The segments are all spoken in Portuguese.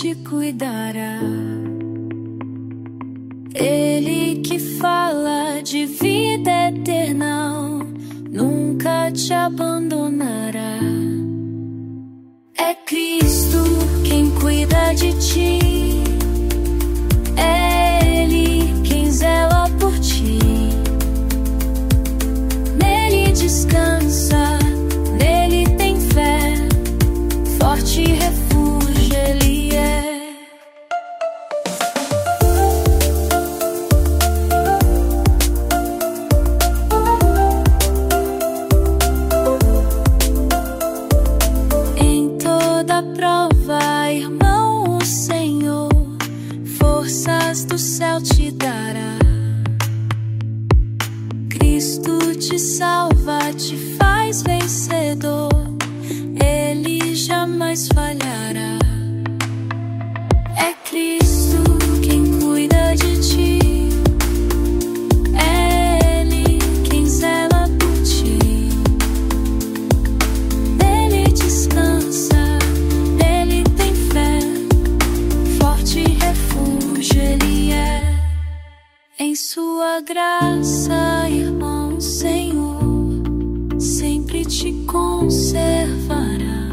te cuidará. Ele que fala de vida eterna nunca te abandonará. É Cristo quem cuida de ti. É Ele quem zela por ti. Nele descansa, nele tem fé, forte refúgio Ele é. Em toda prova, irmão, o Senhor forças do céu te dará. Cristo te salva, te faz vencedor, Ele jamais falhará. É Cristo quem cuida de ti. É Ele quem zela por ti. Nele descansa, nele tem fé, forte refúgio Ele é. Em sua graça, irmão, Senhor sempre te conservará.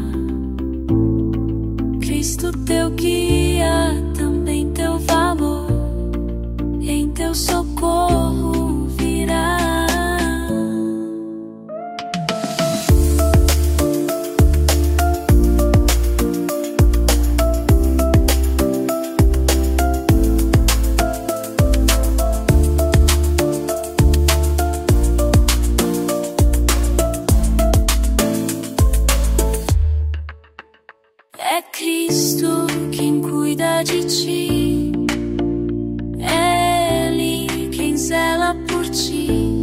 Cristo teu guia, também teu valor, em teu socorro virá. É Cristo quem cuida de ti. É Ele quem zela por ti.